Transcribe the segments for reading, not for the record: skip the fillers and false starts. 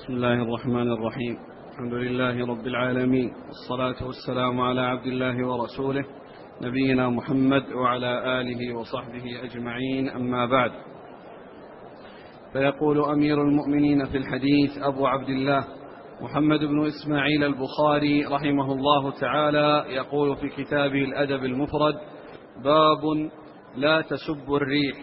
بسم الله الرحمن الرحيم. الحمد لله رب العالمين، والصلاة والسلام على عبد الله ورسوله نبينا محمد وعلى آله وصحبه أجمعين، أما بعد. فيقول أمير المؤمنين في الحديث أبو عبد الله محمد بن إسماعيل البخاري رحمه الله تعالى، يقول في كتابه الأدب المفرد: باب لا تسبوا الريح.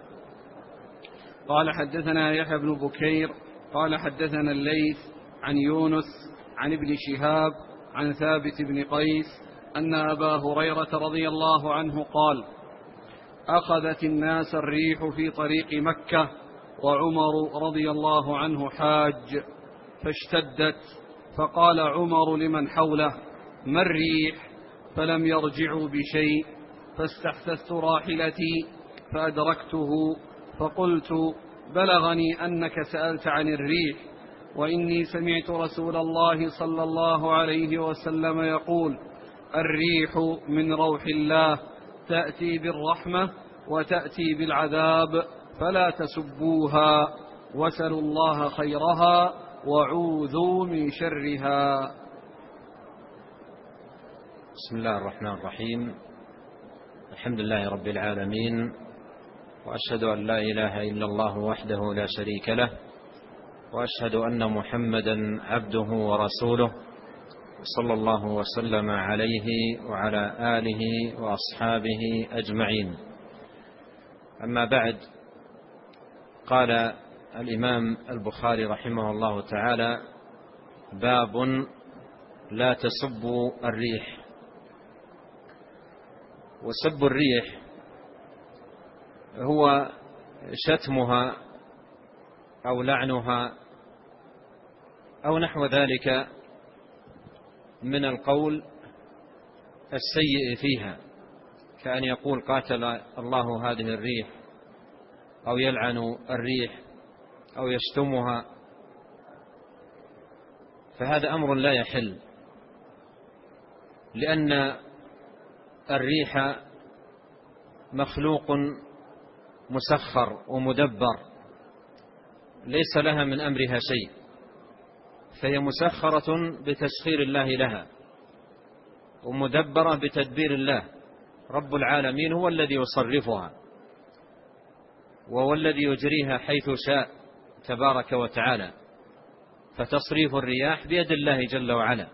قال حدثنا يحيى بن بكير قال حدثنا الليث عن يونس عن ابن شهاب عن ثابت بن قيس أن أبا هريرة رضي الله عنه قال: أخذت الناس الريح في طريق مكة وعمر رضي الله عنه حاج، فاشتدت، فقال عمر لمن حوله: ما الريح؟ فلم يرجعوا بشيء، فاستحثثت راحلتي فأدركته فقلت: بلغني أنك سألت عن الريح، وإني سمعت رسول الله صلى الله عليه وسلم يقول: الريح من روح الله، تأتي بالرحمة وتأتي بالعذاب، فلا تسبوها، وسلوا الله خيرها وعوذوا من شرها. بسم الله الرحمن الرحيم. الحمد لله رب العالمين، وأشهد أن لا إله إلا الله وحده لا شريك له، وأشهد أن محمدا عبده ورسوله، صلى الله وسلم عليه وعلى آله وأصحابه أجمعين. أما بعد، قال الإمام البخاري رحمه الله تعالى: باب لا تسبوا الريح. وسب الريح هو شتمها أو لعنها أو نحو ذلك من القول السيء فيها، كأن يقول: قاتل الله هذه الريح، أو يلعن الريح، أو يشتمها. فهذا أمر لا يحل، لأن الريح مخلوق مسخر ومدبر، ليس لها من أمرها شيء، فهي مسخرة بتسخير الله لها، ومدبرة بتدبير الله. رب العالمين هو الذي يصرفها، وهو الذي يجريها حيث شاء تبارك وتعالى، فتصريف الرياح بيد الله جل وعلا.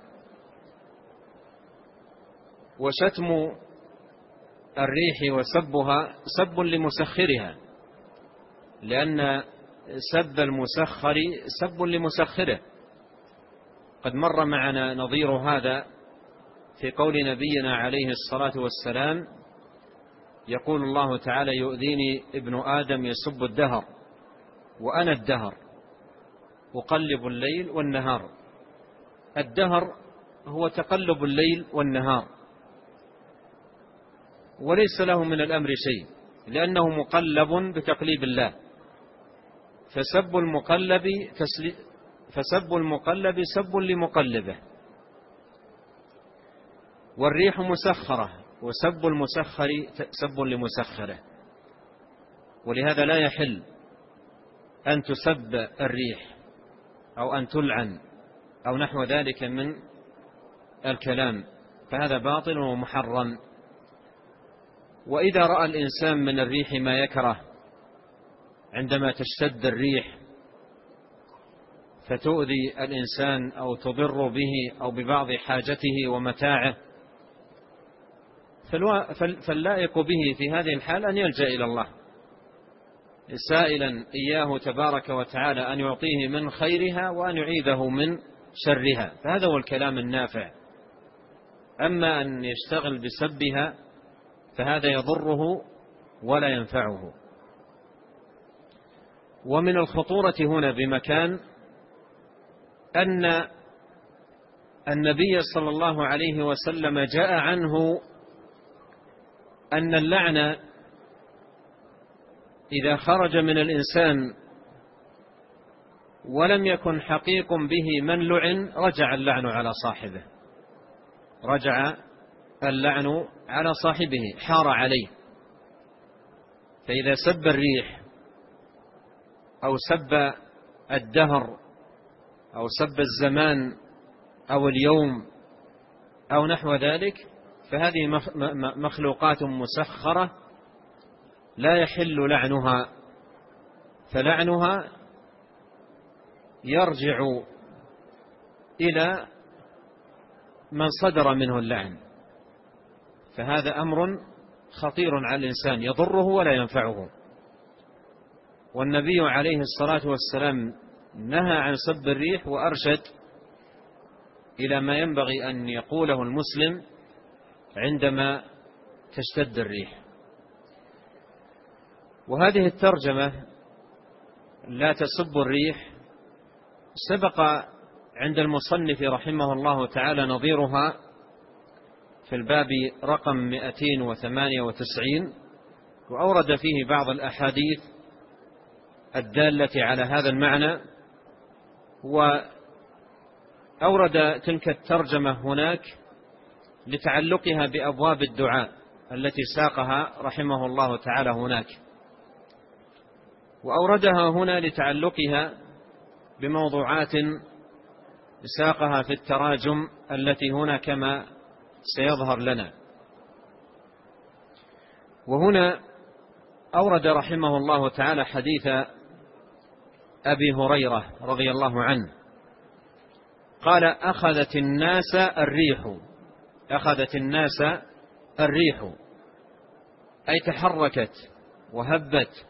وشتم الريح وسبها سب لمسخرها، لأن سب المسخر سب لمسخره. قد مر معنا نظير هذا في قول نبينا عليه الصلاة والسلام: يقول الله تعالى: يؤذيني ابن آدم يسب الدهر، وأنا الدهر أقلب الليل والنهار. الدهر هو تقلب الليل والنهار، وليس له من الأمر شيء، لأنه مقلب بتقليب الله. فسب المقلب سب لمقلبه. والريح مسخرة، وسب المسخر سب لمسخره. ولهذا لا يحل أن تسب الريح أو أن تلعن أو نحو ذلك من الكلام، فهذا باطل ومحرم. وإذا رأى الإنسان من الريح ما يكره، عندما تشتد الريح فتؤذي الإنسان أو تضر به أو ببعض حاجته ومتاعه، فاللائق به في هذه الحال أن يلجأ إلى الله، سائلا إياه تبارك وتعالى أن يعطيه من خيرها وأن يعيذه من شرها، فهذا هو الكلام النافع. أما أن يشتغل بسبها فهذا يضره ولا ينفعه. ومن الخطورة هنا بمكان أن النبي صلى الله عليه وسلم جاء عنه أن اللعن إذا خرج من الإنسان ولم يكن حقيق به من لعن، رجع اللعن على صاحبه، رجع اللعن على صاحبه، حار عليه. فإذا سب الريح أو سب الدهر أو سب الزمان أو اليوم أو نحو ذلك، فهذه مخلوقات مسخرة لا يحل لعنها، فلعنها يرجع إلى من صدر منه اللعن، فهذا أمر خطير على الإنسان يضره ولا ينفعه. والنبي عليه الصلاة والسلام نهى عن سب الريح وأرشد إلى ما ينبغي أن يقوله المسلم عندما تشتد الريح. وهذه الترجمة لا تسب الريح سبق عند المصنف رحمه الله تعالى نظيرها في الباب رقم 298، وأورد فيه بعض الأحاديث الدالة على هذا المعنى، وأورد تلك الترجمة هناك لتعلقها بأبواب الدعاء التي ساقها رحمه الله تعالى هناك، وأوردها هنا لتعلقها بموضوعات ساقها في التراجم التي هنا كما سيظهر لنا. وهنا أورد رحمه الله تعالى حديث أبي هريرة رضي الله عنه قال: أخذت الناس الريح، أي تحركت وهبت.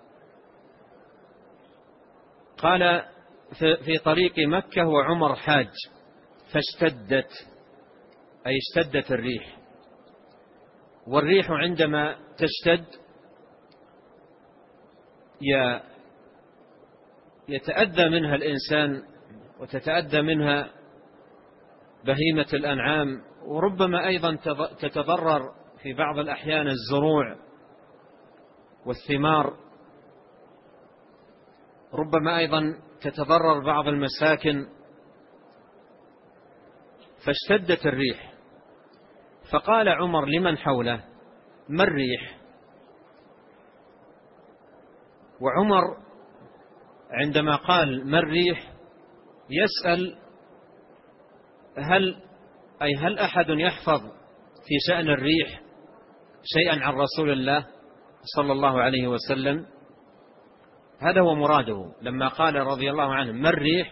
قال: في طريق مكة وعمر حاج فاشتدت، أي اشتدت الريح. والريح عندما تشتد يتأذى منها الإنسان وتتأذى منها بهيمة الأنعام، وربما أيضا تتضرر في بعض الأحيان الزروع والثمار، ربما أيضا تتضرر بعض المساكن. فاشتدت الريح، فقال عمر لمن حوله: ما الريح؟ وعمر عندما قال ما الريح يسأل هل أحد يحفظ في شأن الريح شيئا عن رسول الله صلى الله عليه وسلم؟ هذا هو مراده لما قال رضي الله عنه ما الريح.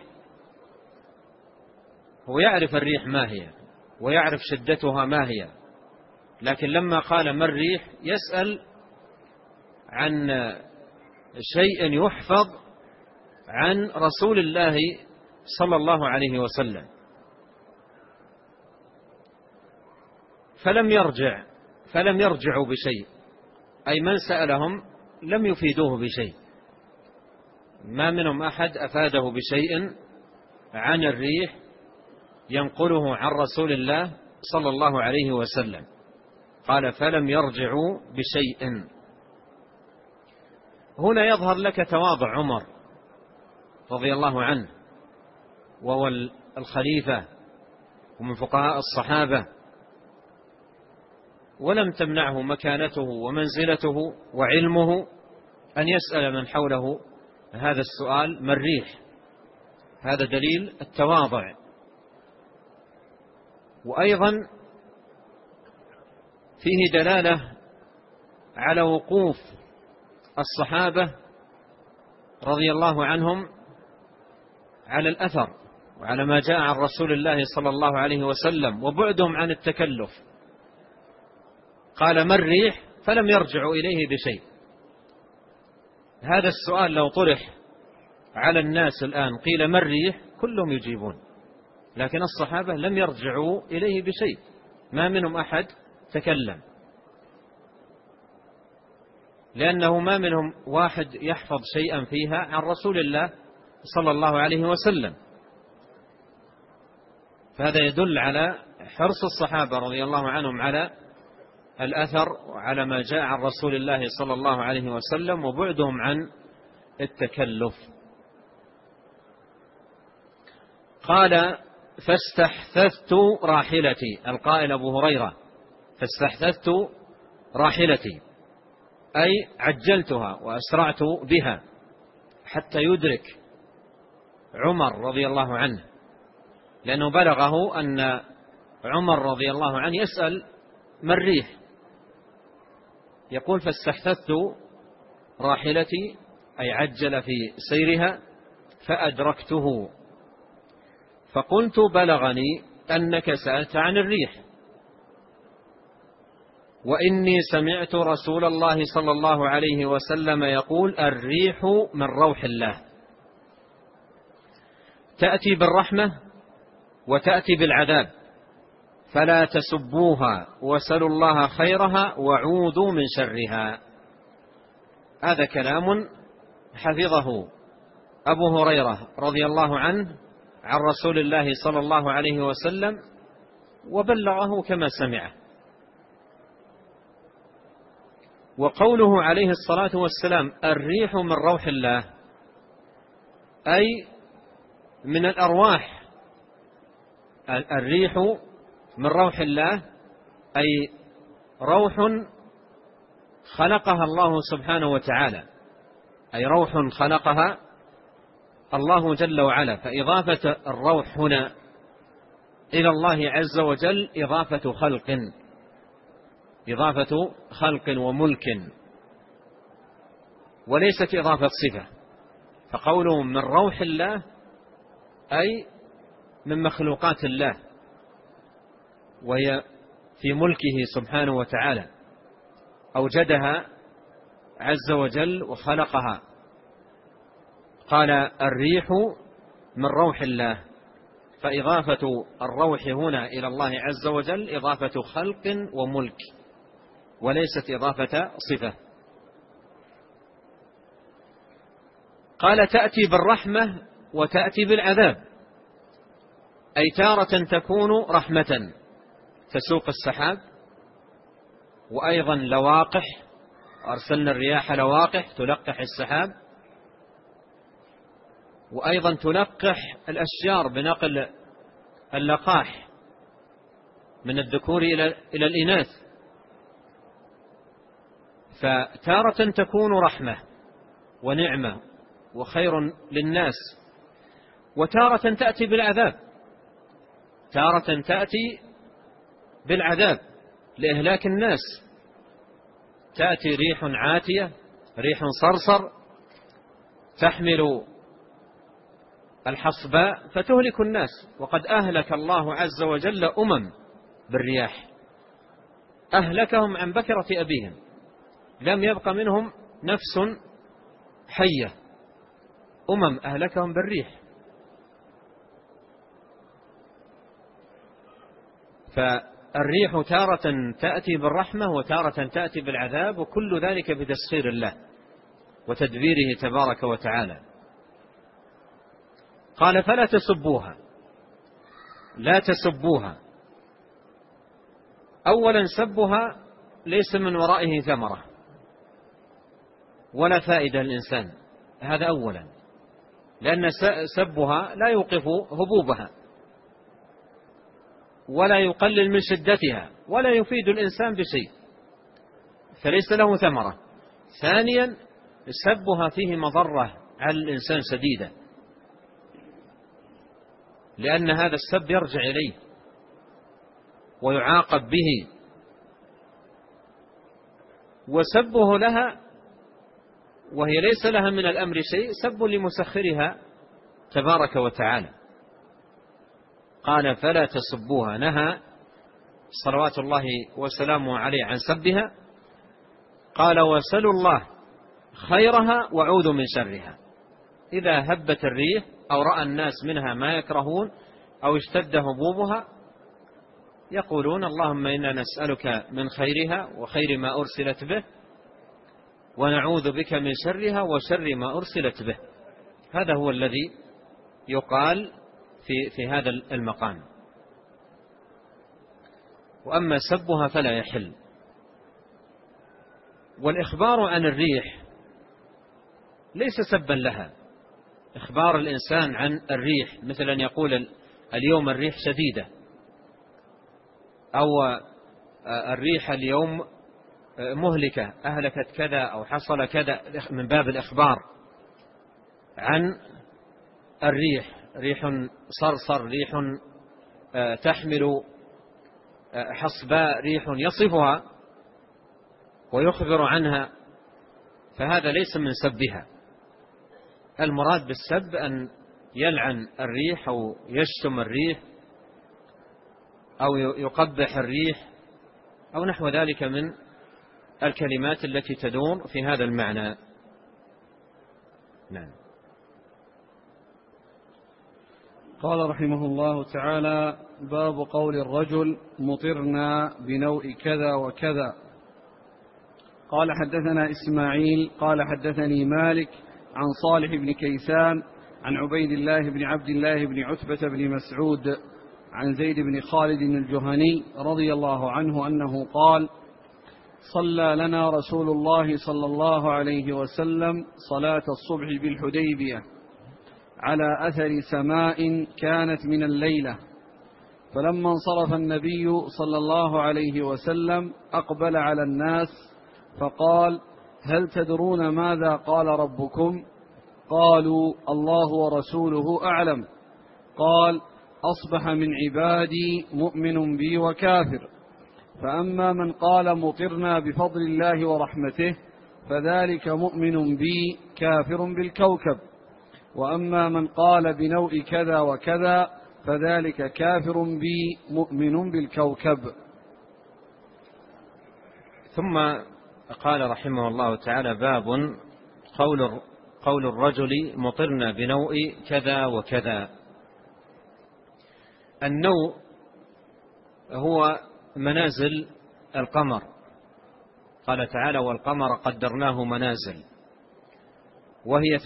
هو يعرف الريح ما هي ويعرف شدتها ما هي، لكن لما قال ما الريح يسأل عن شيء يحفظ عن رسول الله صلى الله عليه وسلم. فلم يرجعوا بشيء، أي من سألهم لم يفيدوه بشيء، ما منهم أحد أفاده بشيء عن الريح ينقله عن رسول الله صلى الله عليه وسلم. قال: فلم يرجعوا بشيء. هنا يظهر لك تواضع عمر رضي الله عنه، وهو الخليفة ومن فقهاء الصحابة، ولم تمنعه مكانته ومنزلته وعلمه أن يسأل من حوله هذا السؤال ما الريح. هذا دليل التواضع. وأيضا فيه دلالة على وقوف الصحابة رضي الله عنهم على الأثر وعلى ما جاء عن رسول الله صلى الله عليه وسلم، وبعدهم عن التكلف. قال ما الريح فلم يرجعوا إليه بشيء. هذا السؤال لو طرح على الناس الآن قيل ما الريح كلهم يجيبون، لكن الصحابة لم يرجعوا إليه بشيء، ما منهم أحد تكلم، لأنه ما منهم واحد يحفظ شيئا فيها عن رسول الله صلى الله عليه وسلم. فهذا يدل على حرص الصحابة رضي الله عنهم على الأثر وعلى ما جاء عن رسول الله صلى الله عليه وسلم، وبعدهم عن التكلف. قال: فاستحثثت راحلتي، القائل أبو هريرة، فاستحثثت راحلتي أي عجلتها وأسرعت بها حتى يدرك عمر رضي الله عنه، لأنه بلغه أن عمر رضي الله عنه يسأل ما الريح، يقول فاستحثثت راحلتي، أي عجل في سيرها، فأدركته فقلت بلغني أنك سألت عن الريح، وإني سمعت رسول الله صلى الله عليه وسلم يقول الريح من روح الله، تأتي بالرحمة وتأتي بالعذاب، فلا تسبوها وسلوا الله خيرها وعوذوا من شرها. هذا كلام حفظه أبو هريرة رضي الله عنه عن رسول الله صلى الله عليه وسلم وبلغه كما سمعه. وقوله عليه الصلاة والسلام الريح من روح الله، أي من الأرواح. الريح من روح الله أي روح خلقها الله سبحانه وتعالى، أي روح خلقها الله جل وعلا. فإضافة الروح هنا إلى الله عز وجل إضافة خلق وملك، وليست إضافة صفة. فقوله من روح الله أي من مخلوقات الله، وهي في ملكه سبحانه وتعالى، أوجدها عز وجل وخلقها. قال الريح من روح الله، فإضافة الروح هنا إلى الله عز وجل إضافة خلق وملك، وليست إضافة صفة. قال تأتي بالرحمة وتأتي بالعذاب، أي تارة تكون رحمة تسوق السحاب، وأيضا لواقح، أرسلنا الرياح لواقح تلقح السحاب، وأيضا تلقح الأشجار بنقل اللقاح من الذكور إلى الإناث. فتارة تكون رحمة ونعمة وخير للناس، وتارة تأتي بالعذاب، تارة تأتي بالعذاب لإهلاك الناس. تأتي ريح عاتية، ريح صرصر، تحمل الحصباء فتهلك الناس، وقد أهلك الله عز وجل بالرياح، أهلكهم عن بكرة أبيهم، لم يبق منهم نفس حية، أهلكهم بالريح. فالريح تارة تأتي بالرحمة وتارة تأتي بالعذاب، وكل ذلك بتسخير الله وتدبيره تبارك وتعالى. قال فلا تسبوها، لا تسبوها. أولا سبها ليس من ورائه ثمرة ولا فائدة للإنسان، هذا أولا، لأن سبها لا يوقف هبوبها ولا يقلل من شدتها ولا يفيد الإنسان بشيء، فليس له ثمرة. ثانيا سبها فيه مضرة على الإنسان شديدة، لأن هذا السب يرجع إليه ويعاقب به. وسبه لها وهي ليس لها من الأمر شيء سب لمسخرها تبارك وتعالى. قال فلا تسبوها، نهى صلوات الله وسلامه عليه عن سبها. قال وسلوا الله خيرها وعوذوا من شرها. إذا هبت الريح أو رأى الناس منها ما يكرهون أو اشتد هبوبها يقولون اللهم إنا نسألك من خيرها وخير ما أرسلت به، ونعوذ بك من شرها وشر ما أرسلت به. هذا هو الذي يقال في هذا المقام. وأما سبها فلا يحل. والإخبار عن الريح ليس سبا لها. إخبار الإنسان عن الريح مثل أن يقول اليوم الريح شديدة، أو الريح اليوم مهلكة، أهلكت كذا أو حصل كذا، من باب الإخبار عن الريح، ريح صرصر، ريح تحمل حصباء، ريح يصفها ويخبر عنها، فهذا ليس من سبها. المراد بالسب أن يلعن الريح أو يشتم الريح أو يقبح الريح أو نحو ذلك من الكلمات التي تدور في هذا المعنى. نعم. قال رحمه الله تعالى: باب قول الرجل مطرنا بنوء كذا وكذا. قال حدثنا إسماعيل قال حدثني مالك عن صالح بن كيسان عن عبيد الله بن عبد الله بن عتبة بن مسعود عن زيد بن خالد الجهني رضي الله عنه أنه قال: صلى لنا رسول الله صلى الله عليه وسلم صلاة الصبح بالحديبية على أثر سماء كانت من الليلة، فلما انصرف النبي صلى الله عليه وسلم أقبل على الناس فقال: هل تدرون ماذا قال ربكم؟ قالوا: الله ورسوله أعلم. قال: أصبح من عبادي مؤمن بي وكافر، فأما من قال مطرنا بفضل الله ورحمته فذلك مؤمن بي كافر بالكوكب، وأما من قال بنوء كذا وكذا فذلك كافر بي مؤمن بالكوكب. ثم قال رحمه الله تعالى: باب قول الرجل مطرنا بنوء كذا وكذا. النوء هو منازل القمر، قال تعالى: والقمر قدرناه منازل، وهي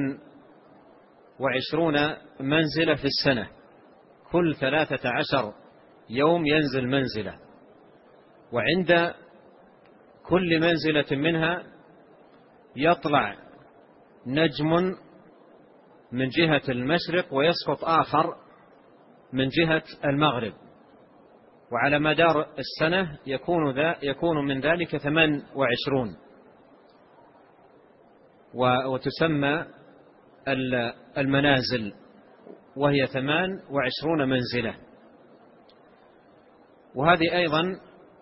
28 منزلة في السنة، كل 13 يوم ينزل منزلة، وعند كل منزلة منها يطلع نجم من جهة المشرق ويسقط آخر من جهة المغرب، وعلى مدار السنة يكون من ذلك 28، وتسمى المنازل، وهي 28 منزلة. وهذه أيضا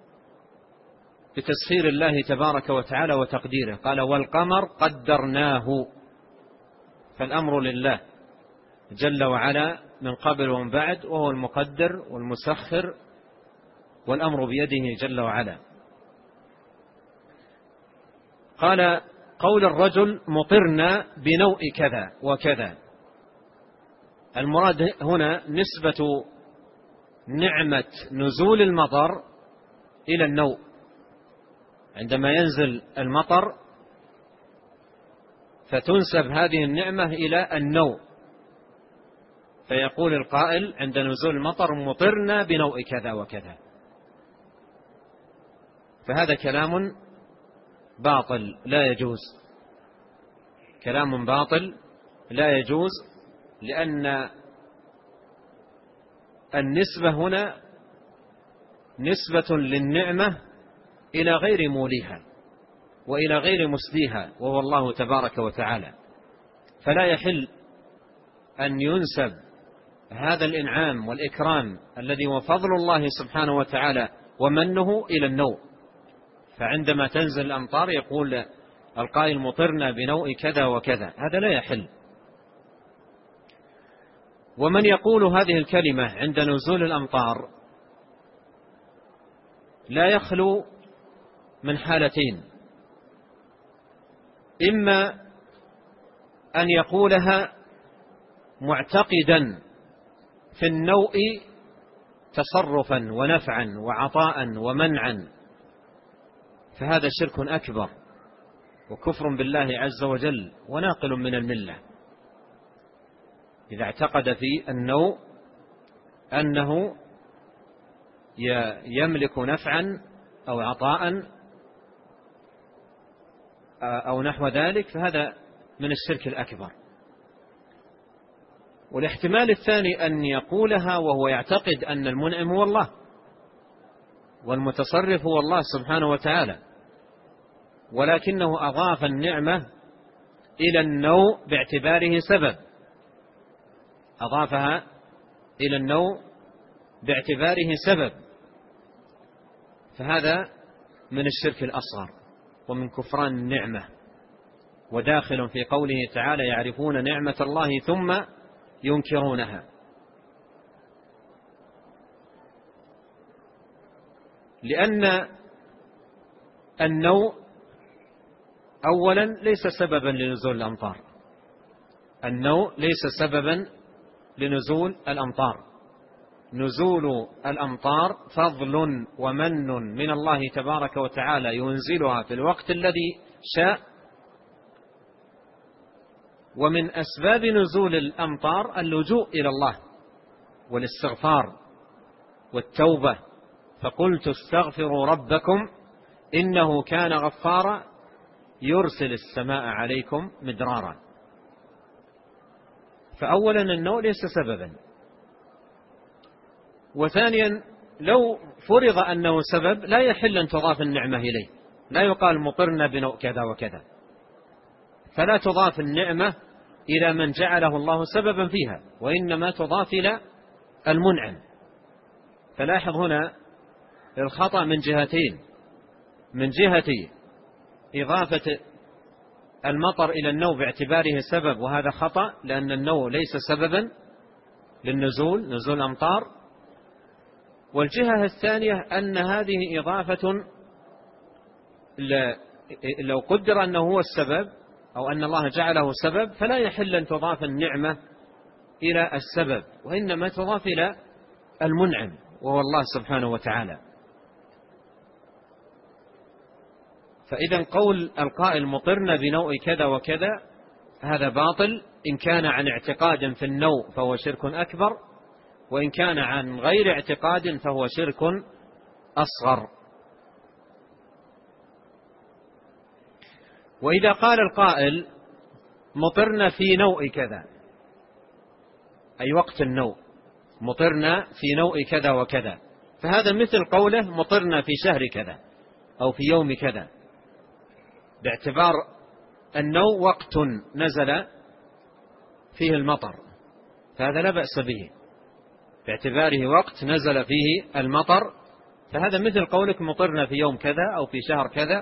بتسخير الله تبارك وتعالى وتقديره، قال: والقمر قدرناه، فالأمر لله جل وعلا من قبل ومن بعد، وهو المقدر والمسخر، والأمر بيده جل وعلا. قال: قول الرجل مطرنا بنوء كذا وكذا، المراد هنا نسبة نعمة نزول المطر إلى النوء. عندما ينزل المطر فتنسب هذه النعمة إلى النوء، فيقول القائل عند نزول المطر: مطرنا بنوء كذا وكذا. فهذا كلام باطل لا يجوز، كلام باطل لا يجوز، لأن النسبة هنا نسبة للنعمة إلى غير موليها وإلى غير مسديها، وهو الله تبارك وتعالى، فلا يحل أن ينسب هذا الإنعام والإكرام الذي هو فضل الله سبحانه وتعالى ومنه إلى النوء. فعندما تنزل الأمطار يقول القائل: مطرنا بنوء كذا وكذا، هذا لا يحل. ومن يقول هذه الكلمة عند نزول الأمطار لا يخلو من حالتين: إما أن يقولها معتقدا في النوء تصرفا ونفعا وعطاء ومنعا، فهذا شرك أكبر وكفر بالله عز وجل وناقل من الملة، إذا اعتقد في النوء أنه يملك نفعا أو عطاء أو نحو ذلك، فهذا من الشرك الأكبر. والاحتمال الثاني أن يقولها وهو يعتقد أن المنعم هو الله والمتصرف هو الله سبحانه وتعالى، ولكنه أضاف النعمة إلى النوء باعتباره سبب، أضافها إلى النوء باعتباره سبب، فهذا من الشرك الأصغر ومن كفران النعمة، وداخل في قوله تعالى يعرفون نعمة الله ثم ينكرونها. لأن النوء أولا ليس سببا لنزول الأمطار، النوء ليس سببا لنزول الأمطار. نزول الأمطار فضل ومن من الله تبارك وتعالى ينزلها في الوقت الذي شاء. ومن أسباب نزول الأمطار اللجوء إلى الله والاستغفار والتوبة، فقلت استغفروا ربكم إنه كان غفارا يرسل السماء عليكم مدرارا. فأولا النوء ليس سببا، وثانيا لو فرض أنه سبب لا يحل أن تضاف النعمة إليه، لا يقال مطرنا بنوء كذا وكذا، فلا تضاف النعمة إلى من جعله الله سببا فيها، وإنما تضاف إلى المنعم. فلاحظ هنا الخطأ من جهتين: من جهة إضافة المطر إلى النوء باعتباره سبب، وهذا خطأ لأن النوء ليس سببا للنزول، نزول الأمطار. والجهة الثانية أن هذه إضافة لو قدر أنه هو السبب أو أن الله جعله سبب فلا يحل أن تضاف النعمة إلى السبب، وإنما تضاف إلى المنعم وهو الله سبحانه وتعالى. فإذا قول القائل مطرنا بنوء كذا وكذا هذا باطل، إن كان عن اعتقاد في النوء فهو شرك أكبر، وإن كان عن غير اعتقاد فهو شرك أصغر. وإذا قال القائل مطرنا في نوء كذا، أي وقت النوء، مطرنا في نوء كذا وكذا، فهذا مثل قوله مطرنا في شهر كذا أو في يوم كذا، باعتبار النوء وقت نزل فيه المطر، فهذا لا بأس به باعتباره وقت نزل فيه المطر، فهذا مثل قولك مطرنا في يوم كذا أو في شهر كذا،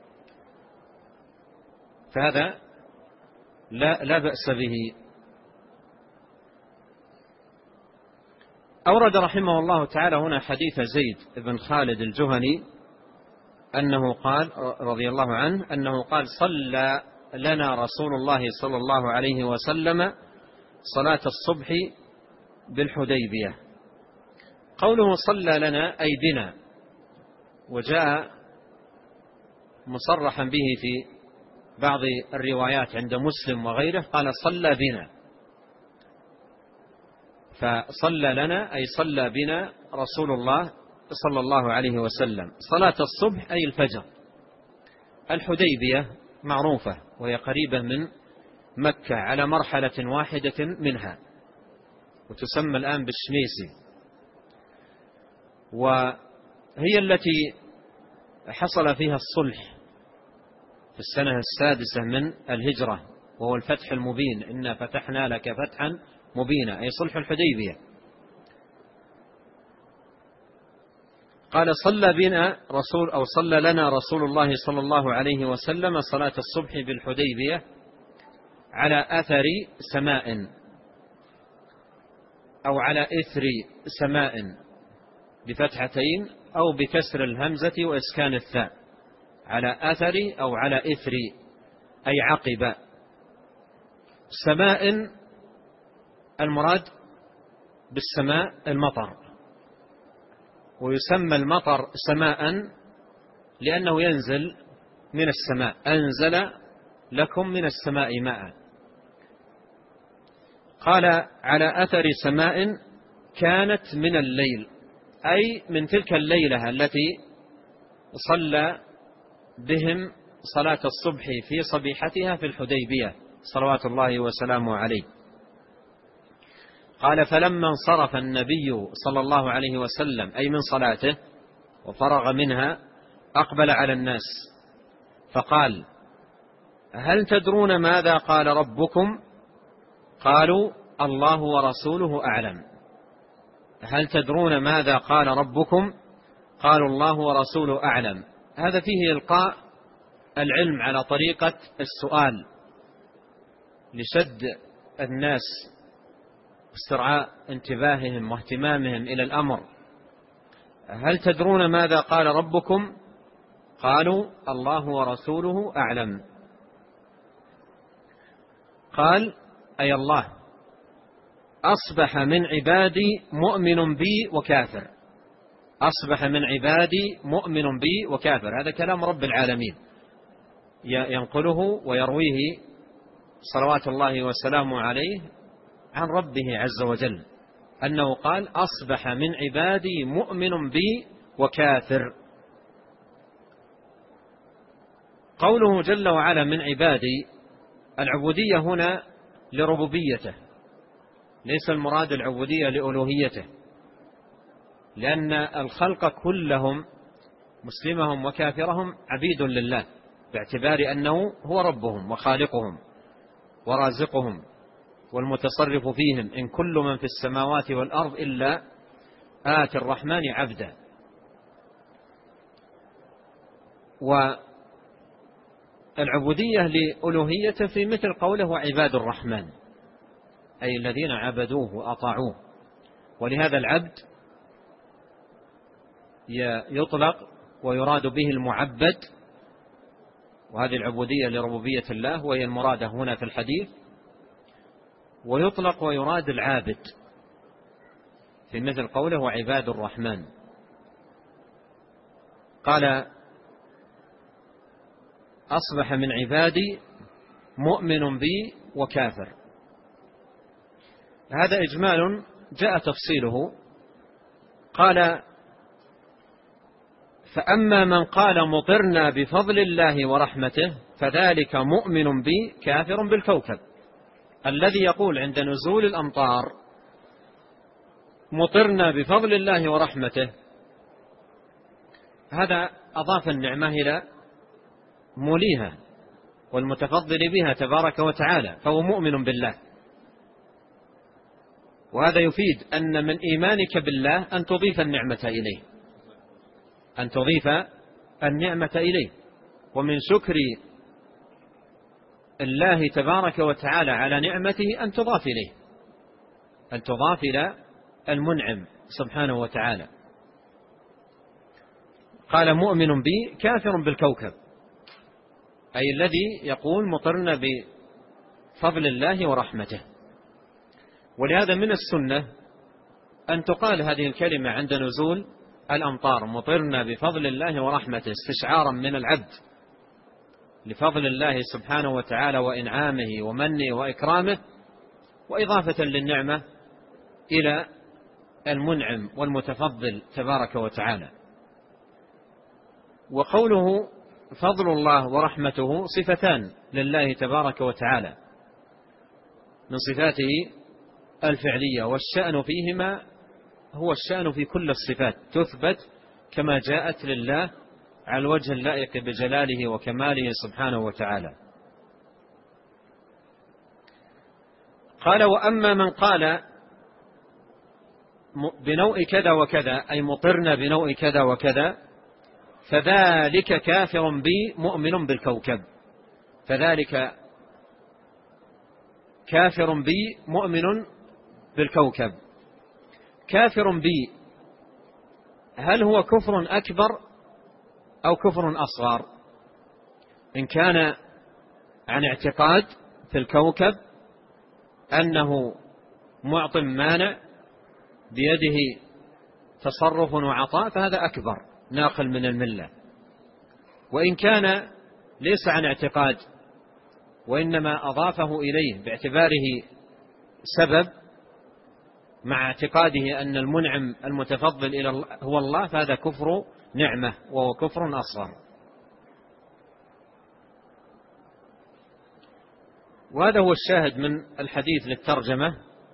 فهذا لا بأس به. أورد رحمه الله تعالى هنا حديث زيد بن خالد الجهني أنه قال رضي الله عنه أنه قال صلى لنا رسول الله صلى الله عليه وسلم صلاة الصبح بالحديبية. قوله صلى لنا أي بنا، وجاء مصرحا به في بعض الروايات عند مسلم وغيره قال صلى بنا، فصلى لنا أي صلى بنا رسول الله صلى الله عليه وسلم صلاة الصبح أي الفجر. الحديبية معروفة وهي قريبة من مكة على مرحلة واحدة منها، وتسمى الآن بالشميسي، وهي التي حصل فيها الصلح في السنة 6 من الهجرة، وهو الفتح المبين، إنا فتحنا لك فتحا مبينا، أي صلح الحديبية. قال صلى بنا رسول أو صلى لنا رسول الله صلى الله عليه وسلم صلاة الصبح بالحديبية على أثر سماء أو على إثر سماء بفتحتين أو بكسر الهمزة وإسكان الثاء، على أثر أو على إثر أي عقب. سماء المراد بالسماء المطر، ويسمى المطر سماء لأنه ينزل من السماء، أنزل لكم من السماء ماء. قال على أثر سماء كانت من الليل، أي من تلك الليلة التي صلى بهم صلاة الصبح في صبيحتها في الحديبية صلوات الله وسلامه عليه. قال فلما انصرف النبي صلى الله عليه وسلم أي من صلاته وفرغ منها أقبل على الناس فقال هل تدرون ماذا قال ربكم؟ قالوا الله ورسوله أعلم. هل تدرون ماذا قال ربكم؟ قالوا الله ورسوله أعلم. هذا فيه إلقاء العلم على طريقة السؤال لشد الناس واسترعاء انتباههم واهتمامهم إلى الأمر. هل تدرون ماذا قال ربكم؟ قالوا الله ورسوله أعلم. قال أي الله أصبح من عبادي مؤمن بي وكافر. أصبح من عبادي مؤمن بي وكافر. هذا كلام رب العالمين ينقله ويرويه صلوات الله وسلامه عليه عن ربه عز وجل، أنه قال أصبح من عبادي مؤمن بي وكافر. قوله جل وعلا من عبادي، العبودية هنا لربوبيته، ليس المراد العبودية لألوهيته، لأن الخلق كلهم مسلمهم وكافرهم عبيد لله، باعتبار أنه هو ربهم وخالقهم ورازقهم والمتصرف فيهم. إن كل من في السماوات والأرض إلا آتي الرحمن عبدا. والعبودية لألوهيته في مثل قوله عباد الرحمن، أي الذين عبدوه وأطاعوه. ولهذا العبد يطلق ويراد به المعبد، وهذه العبودية لربوبية الله وهي المرادة هنا في الحديث. ويطلق ويراد العابد في مثل قوله وعباد الرحمن. قال أصبح من عبادي مؤمن بي وكافر. هذا إجمال جاء تفصيله. قال فأما من قال مطرنا بفضل الله ورحمته فذلك مؤمن بي كافر بالكوكب. الذي يقول عند نزول الأمطار مطرنا بفضل الله ورحمته، هذا أضاف النعمة إلى موليها والمتفضل بها تبارك وتعالى، فهو مؤمن بالله. وهذا يفيد أن من إيمانك بالله أن تضيف النعمة إليه، أن تضيف النعمة إليه. ومن شكر الله تبارك وتعالى على نعمته أن تضاف إليه، أن تضاف إلى المنعم سبحانه وتعالى. قال مؤمن بي كافر بالكوكب، أي الذي يقول مطرنا بفضل الله ورحمته. ولهذا من السنة أن تقال هذه الكلمة عند نزول الأمطار، مطرنا بفضل الله ورحمته، استشعارا من العبد لفضل الله سبحانه وتعالى وإنعامه ومنه وإكرامه، وإضافة للنعمة إلى المنعم والمتفضل تبارك وتعالى. وقوله فضل الله ورحمته صفتان لله تبارك وتعالى من صفاته الفعلية، والشأن فيهما هو الشأن في كل الصفات، تثبت كما جاءت لله على الوجه اللائق بجلاله وكماله سبحانه وتعالى. قال وأما من قال بنوع كذا وكذا، أي مطرنا بنوع كذا وكذا، فذلك كافر بي مؤمن بالكوكب. فذلك كافر بي مؤمن بالكوكب. كافر بي هل هو كفر أكبر أو كفر أصغر؟ إن كان عن اعتقاد في الكوكب أنه معط مانع بيده تصرف وعطاء فهذا أكبر ناقل من الملة. وإن كان ليس عن اعتقاد وإنما أضافه إليه باعتباره سبب مع اعتقاده أن المنعم المتفضل هو الله، فهذا كفر نعمة وهو كفر أصغر. وهذا هو الشاهد من الحديث للترجمة،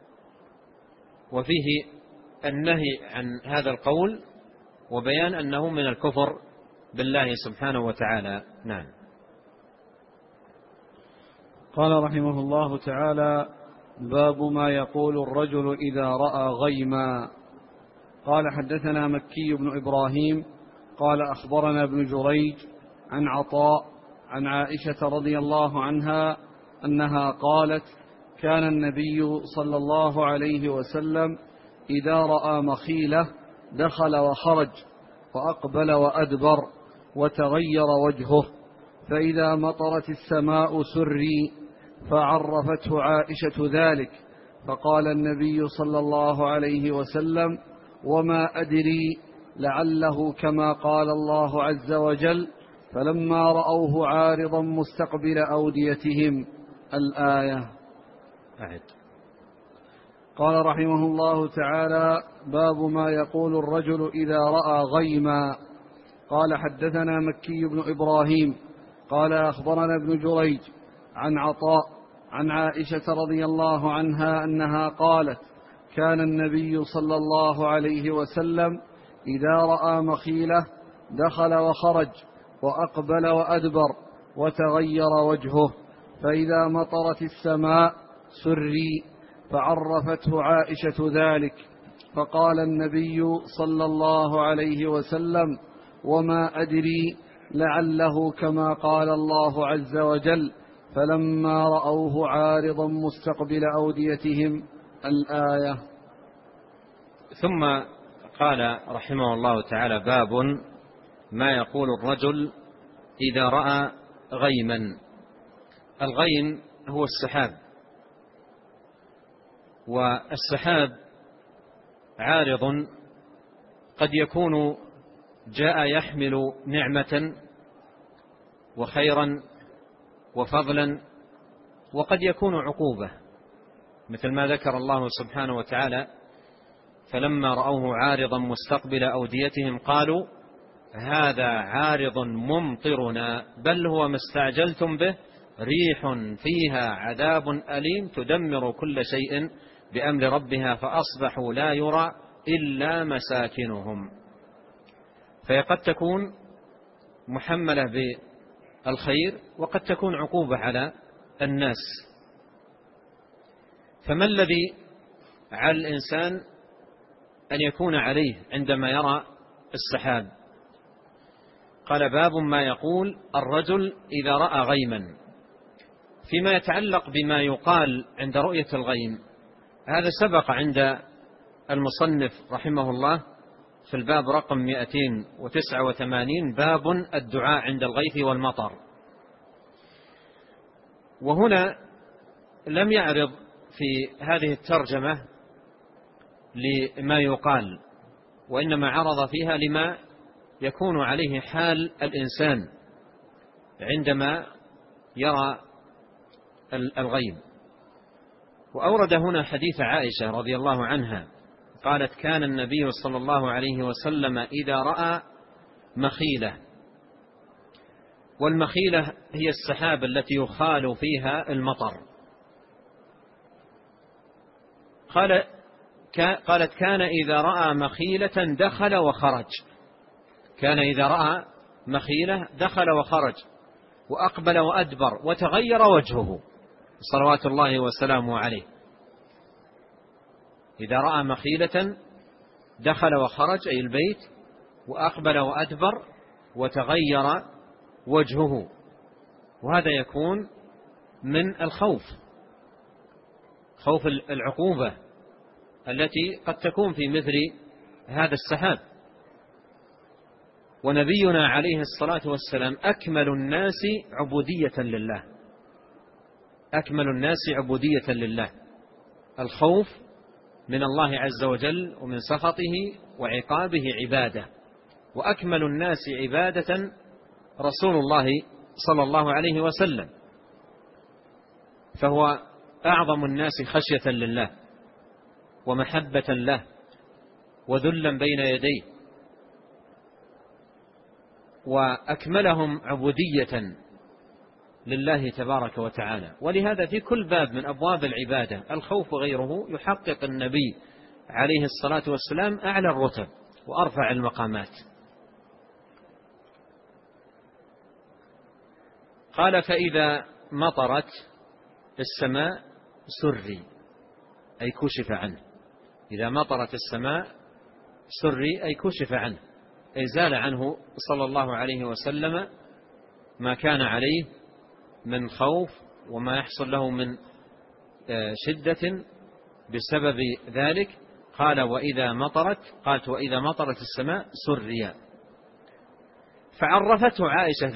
وفيه النهي عن هذا القول وبيان أنه من الكفر بالله سبحانه وتعالى. نعم. قال رحمه الله تعالى باب ما يقول الرجل إذا رأى غيما. قال حدثنا مكي بن إبراهيم قال أخبرنا ابن جريج عن عطاء عن عائشة رضي الله عنها أنها قالت: كان النبي صلى الله عليه وسلم إذا رأى مخيلة دخل وخرج وأقبل وأدبر وتغير وجهه، فإذا مطرت السماء سري، فعرفته عائشة ذلك، فقال النبي صلى الله عليه وسلم: وما أدري لعله كما قال الله عز وجل، فلما رأوه عارضا مستقبل أوديتهم. الآية. قال رحمه الله تعالى: باب ما يقول الرجل إذا رأى غيما. قال حدثنا مكي بن إبراهيم قال أخبرنا ابن جريج عن عطاء عن عائشة رضي الله عنها أنها قالت: كان النبي صلى الله عليه وسلم إذا رأى مخيلة دخل وخرج وأقبل وأدبر وتغير وجهه، فإذا مطرت السماء سري، فعرفته عائشة ذلك، فقال النبي صلى الله عليه وسلم: وما أدري لعله كما قال الله عز وجل، فلما رأوه عارضا مستقبل أوديتهم. الآية. ثم قال رحمه الله تعالى: باب ما يقول الرجل إذا رأى غيما. الغيم هو السحاب، والسحاب عارض قد يكون جاء يحمل نعمة وخيرا وفضلا، وقد يكون عقوبة، مثل ما ذكر الله سبحانه وتعالى: فلما رأوه عارضا مستقبل أوديتهم قالوا هذا عارض ممطرنا بل هو ما استعجلتم به ريح فيها عذاب أليم تدمر كل شيء بأمر ربها فأصبحوا لا يرى إلا مساكنهم. فقد تكون محملة بالخير وقد تكون عقوبة على الناس. فما الذي على الإنسان أن يكون عليه عندما يرى السحاب؟ قال: باب ما يقول الرجل إذا رأى غيما. فيما يتعلق بما يقال عند رؤية الغيم، هذا سبق عند المصنف رحمه الله في الباب رقم 289، باب الدعاء عند الغيث والمطر. وهنا لم يعرض في هذه الترجمة لما يقال، وإنما عرض فيها لما يكون عليه حال الإنسان عندما يرى الغيم. وأورد هنا حديث عائشة رضي الله عنها قالت: كان النبي صلى الله عليه وسلم إذا رأى مخيلة. والمخيلة هي السحاب التي يخال فيها المطر. قالت: كان إذا رأى مخيلة دخل وخرج. كان إذا رأى مخيلة دخل وخرج وأقبل وأدبر وتغير وجهه صلوات الله وسلامه عليه. إذا رأى مخيلة دخل وخرج أي البيت، وأقبل وأدبر وتغير وجهه، وهذا يكون من الخوف، خوف العقوبة التي قد تكون في مثل هذا السحاب. ونبينا عليه الصلاة والسلام أكمل الناس عبودية لله، أكمل الناس عبودية لله. الخوف من الله عز وجل ومن سخطه وعقابه عبادة، وأكمل الناس عبادة رسول الله صلى الله عليه وسلم، فهو أعظم الناس خشية لله ومحبة له وذلا بين يديه، وأكملهم عبودية لله تبارك وتعالى. ولهذا في كل باب من أبواب العبادة الخوف غيره يحقق النبي عليه الصلاة والسلام أعلى الرتب وأرفع المقامات. قال: فإذا مطرت السماء سري. أي كشف عنه. إذا مطرت السماء سري أي كشف عنه، أي زال عنه صلى الله عليه وسلم ما كان عليه من خوف وما يحصل له من شدة بسبب ذلك. قال وإذا مطرت السماء سري. فعرفته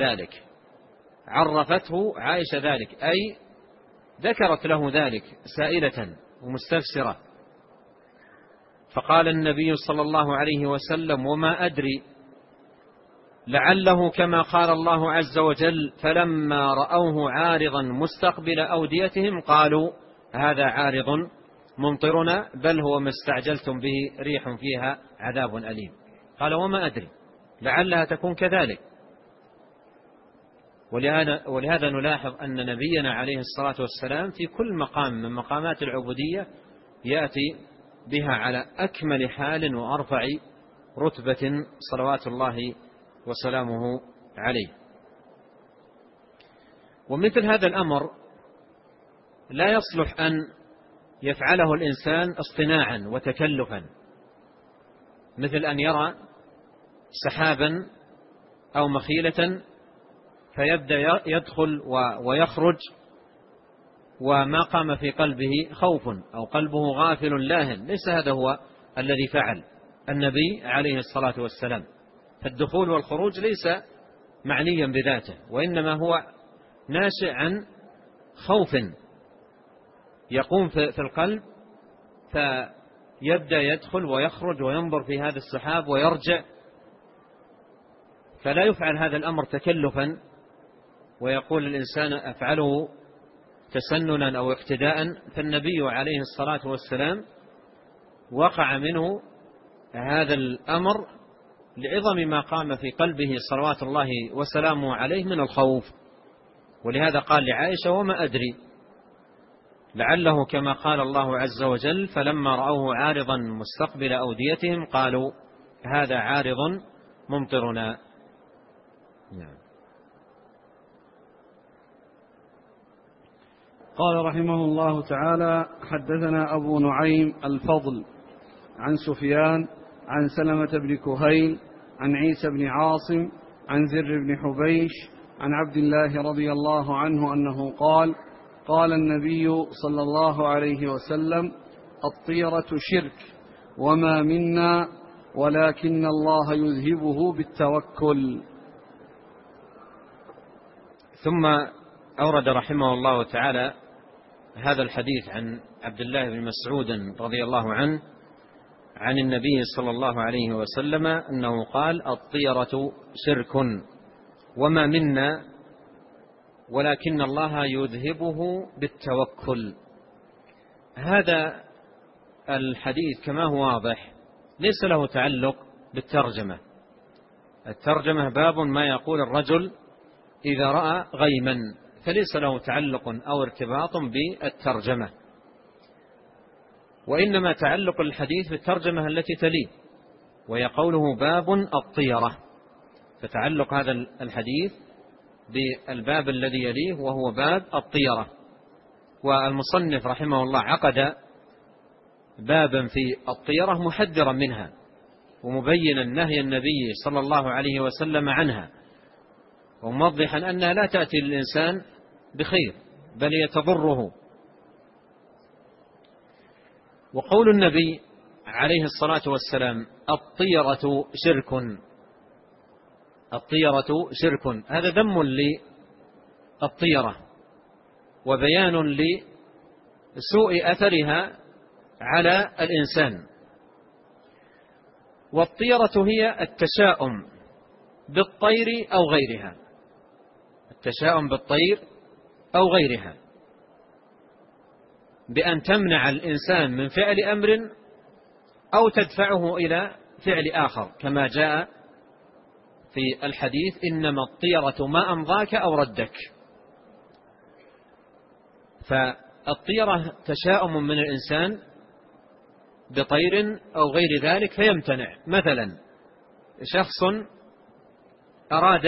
عائشة ذلك أي ذكرت له ذلك سائلة ومستفسرة. فقال النبي صلى الله عليه وسلم وما أدري لعله كما قال الله عز وجل فلما رأوه عارضا مستقبل أوديتهم قالوا هذا عارض ممطرنا بل هو ما استعجلتم به ريح فيها عذاب أليم. قال وما أدري لعلها تكون كذلك. ولهذا نلاحظ أن نبينا عليه الصلاة والسلام في كل مقام من مقامات العبودية يأتي بها على أكمل حال وأرفع رتبة صلوات الله وسلامه عليه. ومثل هذا الأمر لا يصلح أن يفعله الإنسان اصطناعا وتكلفا، مثل أن يرى سحابا أو مخيلة فيبدأ يدخل ويخرج وما قام في قلبه خوف أو قلبه غافل لاهٍ. ليس هذا هو الذي فعل النبي عليه الصلاة والسلام. فالدخول والخروج ليس معنيا بذاته، وإنما هو ناشئ عن خوف يقوم في القلب، فيبدأ يدخل ويخرج وينظر في هذا السحاب ويرجع. فلا يفعل هذا الأمر تكلفا ويقول الإنسان أفعله تسننا أو اقتداء. فالنبي عليه الصلاة والسلام وقع منه هذا الأمر لعظم ما قام في قلبه صلوات الله وسلامه عليه من الخوف. ولهذا قال لعائشة وما أدري لعله كما قال الله عز وجل فلما رأوه عارضا مستقبل أوديتهم قالوا هذا عارض ممطرنا. قال رحمه الله تعالى حدثنا أبو نعيم الفضل عن سفيان عن سلمة بن كهيل عن عيسى بن عاصم عن زر بن حبيش عن عبد الله رضي الله عنه أنه قال قال النبي صلى الله عليه وسلم الطيرة شرك وما منا ولكن الله يذهبه بالتوكل. ثم أورد رحمه الله تعالى هذا الحديث عن عبد الله بن مسعود رضي الله عنه عن النبي صلى الله عليه وسلم أنه قال الطيرة شرك وما منا ولكن الله يذهبه بالتوكل. هذا الحديث كما هو واضح ليس له تعلق بالترجمة. الترجمة باب ما يقول الرجل إذا رأى غيما، فليس له تعلق أو ارتباط بالترجمة، وإنما تعلق الحديث بالترجمة التي تليه وهي قوله باب الطيرة. فتعلق هذا الحديث بالباب الذي يليه وهو باب الطيرة. والمصنف رحمه الله عقد بابا في الطيرة محذرا منها ومبينا نهي النبي صلى الله عليه وسلم عنها وموضحا أنها لا تأتي للإنسان بخير بل يتضره. وقول النبي عليه الصلاة والسلام الطيرة شرك هذا ذم للطيرة وبيان لسوء أثرها على الإنسان. والطيرة هي التشاؤم بالطير أو غيرها، التشاؤم بالطير أو غيرها بأن تمنع الإنسان من فعل أمر أو تدفعه إلى فعل آخر، كما جاء في الحديث إنما الطيرة ما أمضاك أو ردك. فالطيرة تشاؤم من الإنسان بطير أو غير ذلك فيمتنع. مثلا شخص أراد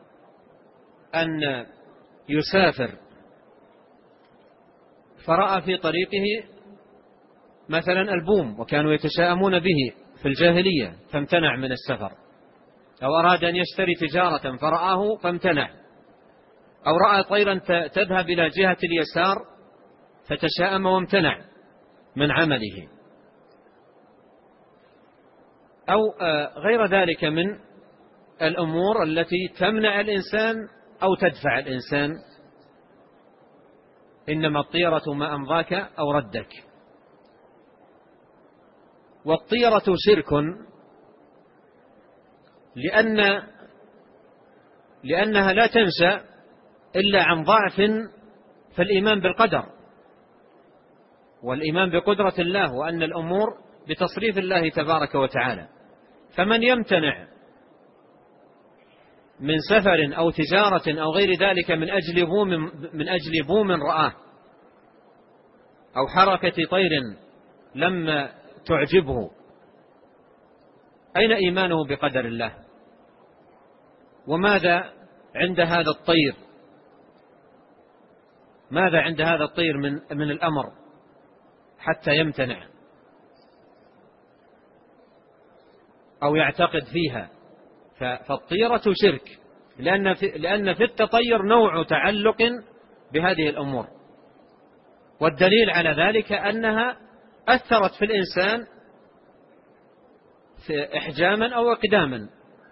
أن يسافر فرأى في طريقه مثلا البوم وكانوا يتشاءمون به في الجاهلية فامتنع من السفر، أو أراد أن يشتري تجارة فرآه فامتنع، أو رأى طيرا تذهب إلى جهة اليسار فتشاءم وامتنع من عمله، أو غير ذلك من الأمور التي تمنع الإنسان أو تدفع الإنسان. إنما الطيرة ما أمضاك أو ردك. والطيرة شرك لأنها لا تنشأ إلا عن ضعف في الإيمان بالقدر والإيمان بقدرة الله وأن الأمور بتصريف الله تبارك وتعالى. فمن يمتنع من سفر أو تجارة أو غير ذلك من أجل بوم رآه أو حركة طير لم تعجبه، أين إيمانه بقدر الله؟ وماذا عند هذا الطير؟ ماذا عند هذا الطير من الأمر حتى يمتنع أو يعتقد فيها؟ فالطيرة شرك لأن في التطير نوع تعلق بهذه الأمور، والدليل على ذلك أنها أثرت في الإنسان إحجاما أو إقداما،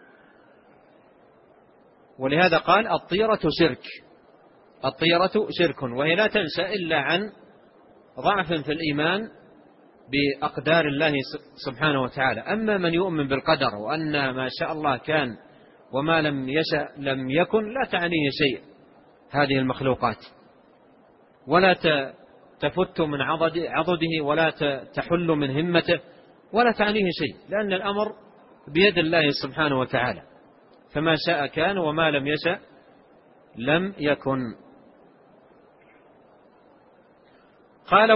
ولهذا قال الطيرة شرك. الطيرة شرك وهي لا تنشأ إلا عن ضعف في الإيمان بأقدار الله سبحانه وتعالى. أما من يؤمن بالقدر وأن ما شاء الله كان وما لم يشأ لم يكن لا تعنيه شيء هذه المخلوقات، ولا تفت من عضده ولا تحل من همته ولا تعنيه شيء، لأن الأمر بيد الله سبحانه وتعالى، فما شاء كان وما لم يشأ لم يكن. قال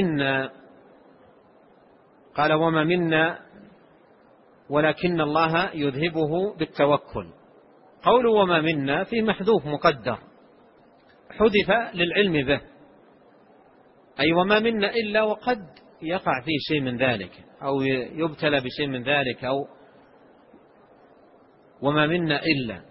وما منا ولكن الله يذهبه بالتوكل. قول وما منا في محذوف مقدر حذف للعلم به، أي وما منا إلا وقد يقع فيه شيء من ذلك أو يبتلى بشيء من ذلك، أو وما منا إلا.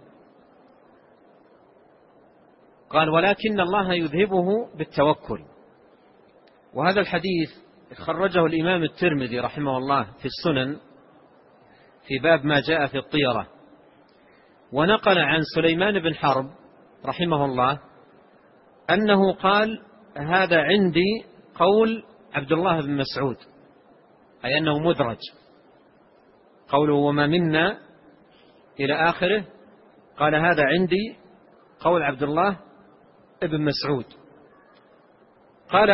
قال ولكن الله يذهبه بالتوكل. وهذا الحديث خرجه الإمام الترمذي رحمه الله في السنن في باب ما جاء في الطيرة، ونقل عن سليمان بن حرب رحمه الله أنه قال هذا عندي قول عبد الله بن مسعود، أي أنه مدرج، قوله وما منا إلى آخره قال هذا عندي قول عبد الله بن مسعود. قال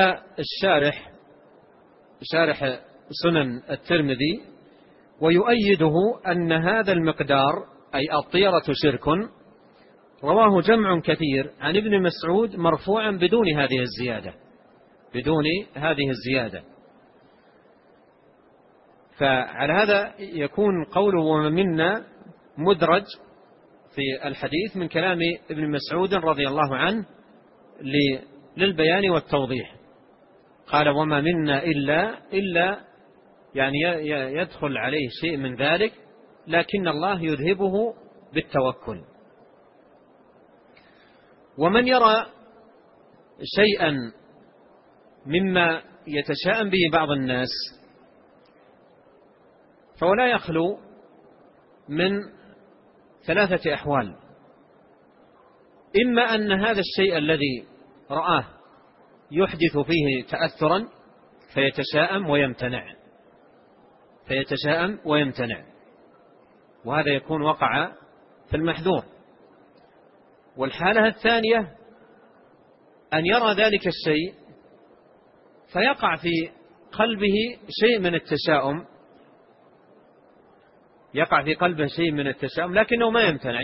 شارح سنن الترمذي ويؤيده أن هذا المقدار أي الطيرة شرك رواه جمع كثير عن ابن مسعود مرفوعا بدون هذه الزيادة. فعلى هذا يكون قوله وما منا مدرج في الحديث من كلام ابن مسعود رضي الله عنه للبيان والتوضيح. قال وما منا إلا يعني يدخل عليه شيء من ذلك، لكن الله يذهبه بالتوكل. ومن يرى شيئا مما يتشاءم به بعض الناس فهو لا يخلو من ثلاثة أحوال: إما أن هذا الشيء الذي رآه يحدث فيه تأثرا فيتشاءم ويمتنع، وهذا يكون وقع في المحذور. والحالة الثانية أن يرى ذلك الشيء فيقع في قلبه شيء من التشاؤم، لكنه ما يمتنع،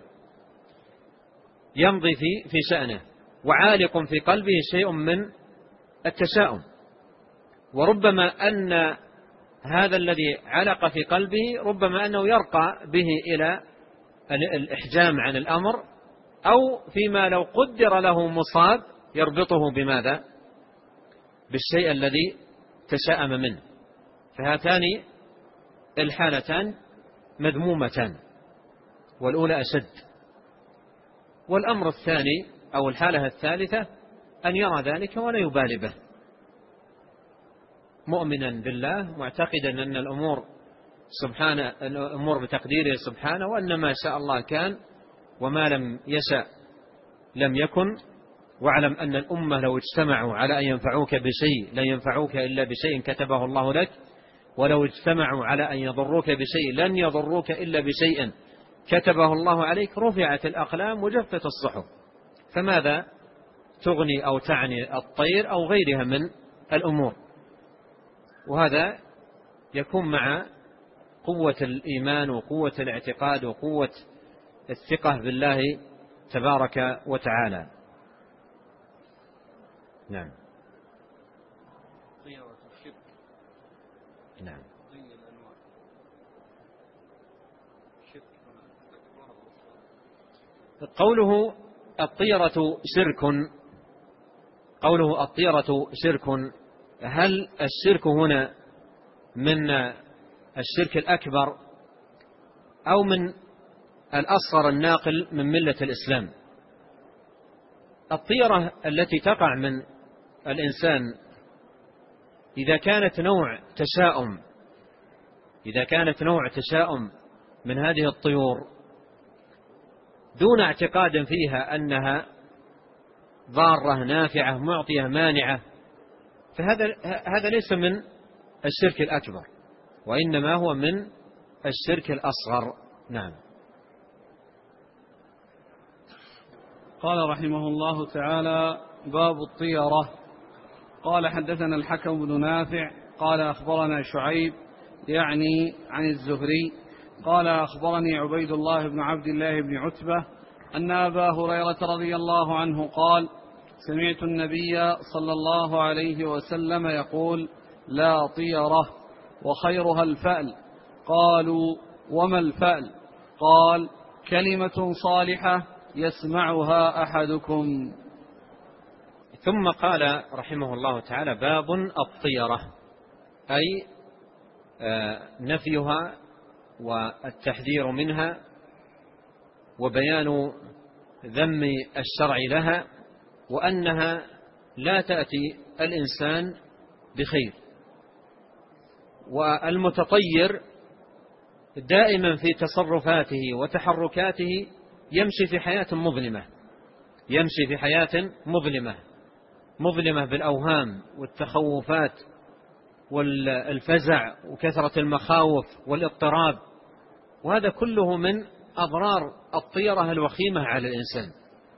يمضي في شأنه، وعالق في قلبه شيء من التشاؤم. وربما أن هذا الذي علق في قلبه ربما أنه يرقى به إلى الإحجام عن الأمر، أو فيما لو قدر له مصاب يربطه بماذا؟ بالشيء الذي تشاءم منه. فهاتان الحالتان مذمومتان، والأولى أشد. والأمر الثاني أو الحالة الثالثة أن يرى ذلك ولا يبالي به، مؤمنا بالله معتقدا أن الأمور بتقديره سبحانه، وأن ما شاء الله كان وما لم يشأ لم يكن. واعلم أن الأمة لو اجتمعوا على أن ينفعوك بشيء لن ينفعوك إلا بشيء كتبه الله لك، ولو اجتمعوا على أن يضروك بشيء لن يضروك إلا بشيء كتبه الله عليك. رفعت الأقلام وجفت الصحف، فماذا تغني أو تعني الطير أو غيرها من الأمور؟ وهذا يكون مع قوة الإيمان وقوة الاعتقاد وقوة الثقة بالله تبارك وتعالى. نعم. نعم. قوله الطيرة شرك، هل الشرك هنا من الشرك الأكبر أو من الأصغر الناقل من ملة الإسلام؟ الطيرة التي تقع من الإنسان إذا كانت نوع تشاؤم من هذه الطيور دون اعتقاد فيها أنها ضارة نافعة معطية مانعة، فهذا ليس من الشرك الأكبر، وإنما هو من الشرك الأصغر. نعم. قال رحمه الله تعالى: باب الطيرة. قال: حدثنا الحكم بن نافع قال أخبرنا شعيب يعني عن الزهري قال أخبرني عبيد الله بن عبد الله بن عتبة أن أبا هريرة رضي الله عنه قال: سمعت النبي صلى الله عليه وسلم يقول: لا طيرة وخيرها الفأل. قالوا: وما الفأل؟ قال: كلمة صالحة يسمعها أحدكم. ثم قال رحمه الله تعالى: باب الطيرة، أي نفيها والتحذير منها وبيان ذم الشرع لها، وأنها لا تأتي الإنسان بخير. والمتطير دائما في تصرفاته وتحركاته يمشي في حياة مظلمة بالأوهام والتخوفات والفزع وكثرة المخاوف والاضطراب، وهذا كله من أضرار الطيرة الوخيمة على الإنسان.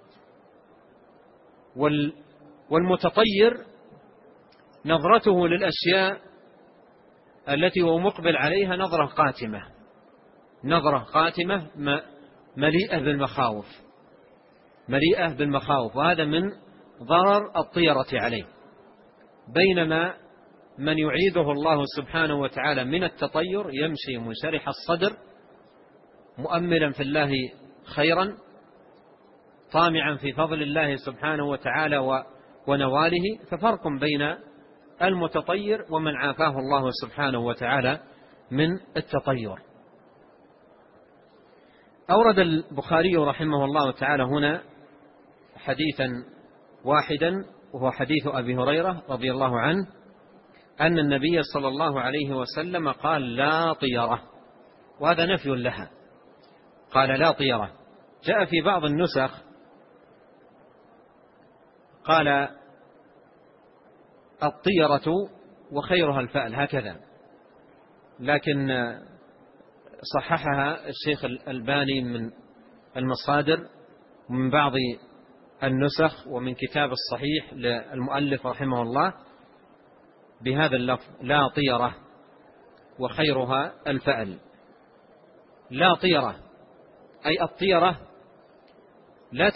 والمتطير نظرته للأشياء التي هو مقبل عليها نظرة قاتمة مليئة بالمخاوف، وهذا من ضرر الطيرة عليه. بينما من يعيده الله سبحانه وتعالى من التطير يمشي منشرح الصدر مؤملا في الله خيرا، طامعا في فضل الله سبحانه وتعالى ونواله. ففرق بين المتطير ومن عافاه الله سبحانه وتعالى من التطير. أورد البخاري رحمه الله تعالى هنا حديثا واحدا، وهو حديث أبي هريرة رضي الله عنه أن النبي صلى الله عليه وسلم قال: لا طيرة، وهذا نفي لها. قال: لا طيرة. جاء في بعض النسخ قال: الطيرة وخيرها الفأل، هكذا، لكن صححها الشيخ الألباني من المصادر ومن بعض النسخ ومن كتاب الصحيح للمؤلف رحمه الله بهذا اللفظ: لا طيرة وخيرها الفأل. لا طيرة أي الطيرة لا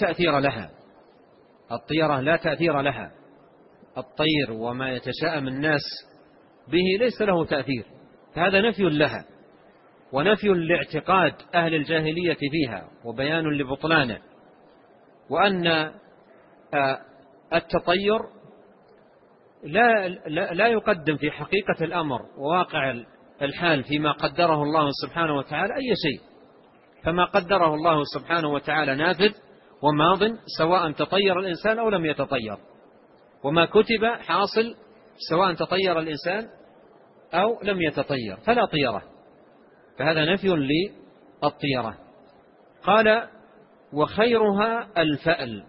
تأثير لها. الطير وما يتشاءم الناس به ليس له تأثير، فهذا نفي لها ونفي لاعتقاد أهل الجاهلية فيها وبيان لبطلانه. وأن التطير لا يقدم في حقيقة الأمر وواقع الحال فيما قدره الله سبحانه وتعالى أي شيء، فما قدره الله سبحانه وتعالى نافذ وماض سواء تطير الإنسان أو لم يتطير، وما كتب حاصل سواء تطير الإنسان أو لم يتطير، فلا طيرة، فهذا نفي للطيرة. قال وخيرها الفأل،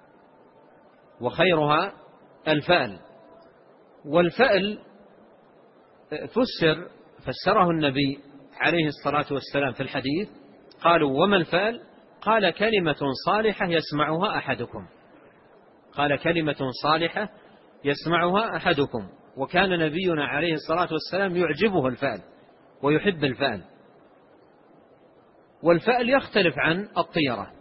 وخيرها الفأل. والفأل فسره النبي عليه الصلاة والسلام في الحديث، قالوا وما الفأل؟ قال كلمة صالحة يسمعها أحدكم، قال كلمة صالحة يسمعها أحدكم. وكان نبينا عليه الصلاة والسلام يعجبه الفأل ويحب الفأل. والفأل يختلف عن الطيرة،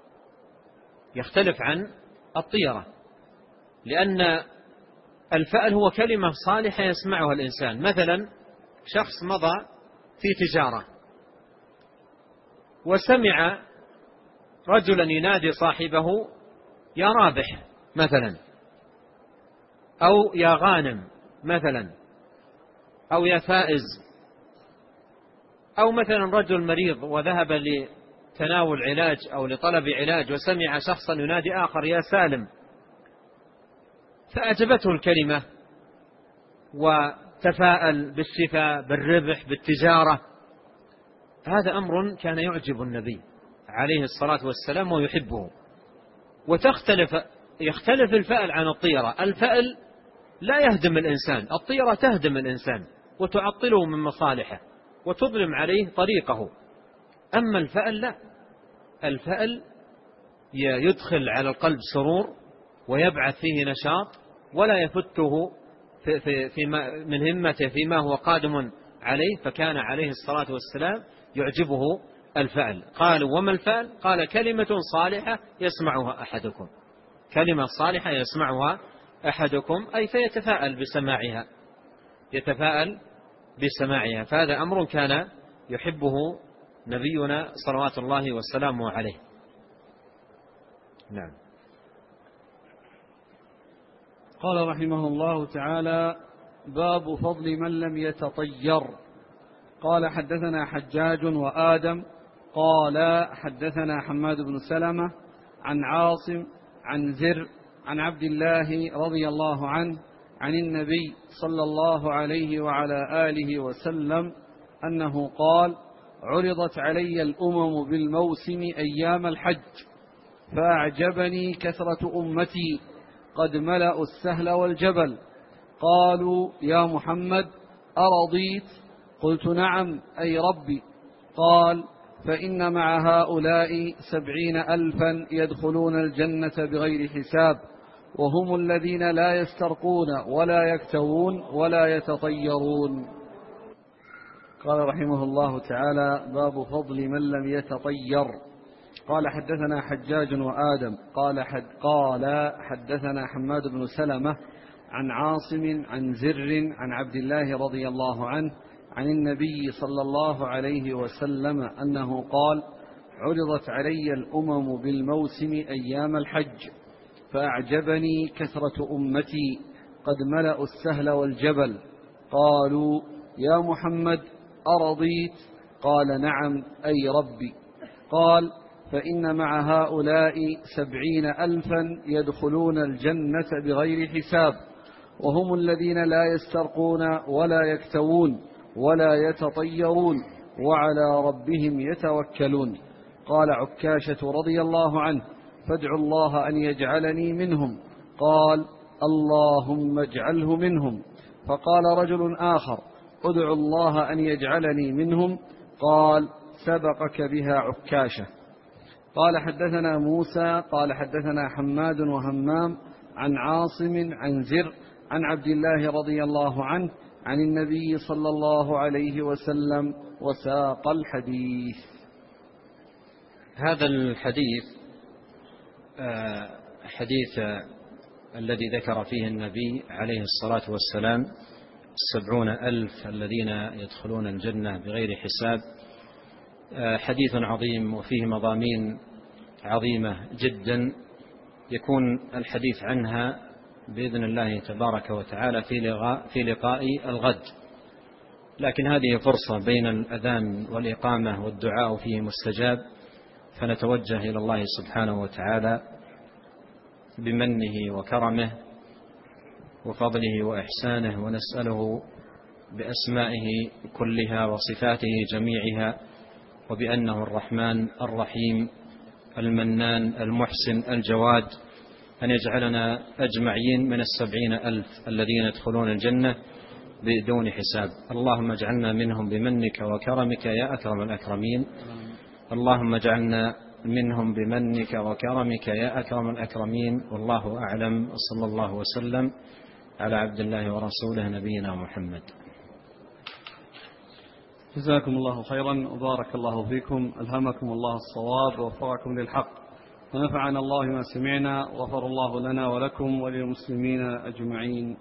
يختلف عن الطيرة، لأن الفأل هو كلمة صالحة يسمعها الإنسان. مثلا شخص مضى في تجارة وسمع رجلا ينادي صاحبه يا رابح مثلا، أو يا غانم مثلا، أو يا فائز، أو مثلا رجل مريض وذهب لتناول علاج أو لطلب علاج وسمع شخصا ينادي آخر يا سالم، فأعجبته الكلمة وتفاءل بالشفاء بالربح بالتجارة. هذا أمر كان يعجب النبي عليه الصلاة والسلام ويحبه. يختلف الفأل عن الطيرة. الفأل لا يهدم الإنسان، الطيرة تهدم الإنسان وتعطله من مصالحه وتظلم عليه طريقه. أما الفأل لا، الفأل يدخل على القلب سرور ويبعث فيه نشاط ولا يفته من همته فيما هو قادم عليه. فكان عليه الصلاة والسلام يعجبه الفأل. قالوا وما الفأل؟ قال كلمة صالحة يسمعها أحدكم، كلمة صالحة يسمعها أحدكم، أي فيتفاءل بسماعها، يتفاءل بسماعها. فهذا أمر كان يحبه نبينا صلوات الله وسلامه عليه. نعم. قال رحمه الله تعالى باب فضل من لم يتطير. قال حدثنا حجاج وآدم قال حدثنا حماد بن سلمة عن عاصم عن زر عن عبد الله رضي الله عنه عن النبي صلى الله عليه وعلى آله وسلم أنه قال عرضت علي الأمم بالموسم أيام الحج فأعجبني كثرة أمتي قد ملأوا السهل والجبل. قالوا يا محمد أرضيت؟ قلت نعم أي ربي. قال فإن مع هؤلاء 70,000 يدخلون الجنة بغير حساب، وهم الذين لا يسترقون ولا يكتوون ولا يتطيرون. قال رحمه الله تعالى باب فضل من لم يتطير. قال حدثنا حجاج وآدم قال حدثنا حماد بن سلمة عن عاصم عن زر عن عبد الله رضي الله عنه عن النبي صلى الله عليه وسلم أنه قال عرضت علي الأمم بالموسم أيام الحج فأعجبني كثرة أمتي قد ملأوا السهل والجبل. قالوا يا محمد أرضيت؟ قال نعم أي ربي. قال فإن مع هؤلاء 70,000 يدخلون الجنة بغير حساب، وهم الذين لا يسترقون ولا يكتوون ولا يتطيرون وعلى ربهم يتوكلون. قال عكاشة رضي الله عنه فادعوا الله أن يجعلني منهم. قال اللهم اجعله منهم. فقال رجل آخر ادعوا الله أن يجعلني منهم. قال سبقك بها عكاشة. قال حدثنا موسى قال حدثنا حماد وهمام عن عاصم عن زر عن عبد الله رضي الله عنه عن النبي صلى الله عليه وسلم وساق الحديث. هذا الحديث حديث الذي ذكر فيه النبي عليه الصلاة والسلام 70,000 الذين يدخلون الجنة بغير حساب، حديث عظيم وفيه مضامين عظيمة جدا يكون الحديث عنها بإذن الله تبارك وتعالى في لقاء الغد، لكن هذه فرصة بين الأذان والإقامة والدعاء فيه مستجاب، فنتوجه إلى الله سبحانه وتعالى بمنه وكرمه وفضله وإحسانه، ونسأله بأسمائه كلها وصفاته جميعها، وبأنه الرحمن الرحيم المنان المحسن الجواد، أن يجعلنا أجمعين من 70,000 الذين يدخلون الجنة بدون حساب. اللهم اجعلنا منهم بمنك وكرمك يا أكرم الأكرمين. اللهم اجعلنا منهم بمنك وكرمك يا أكرم الأكرمين. والله أعلم، وصلى الله وسلم على عبد الله ورسوله نبينا محمد. جزاكم الله خيرا وبارك الله فيكم، ألهمكم الله الصواب ووفقكم للحق، ونفعنا الله ما سمعنا، وغفر الله لنا ولكم وللمسلمين أجمعين.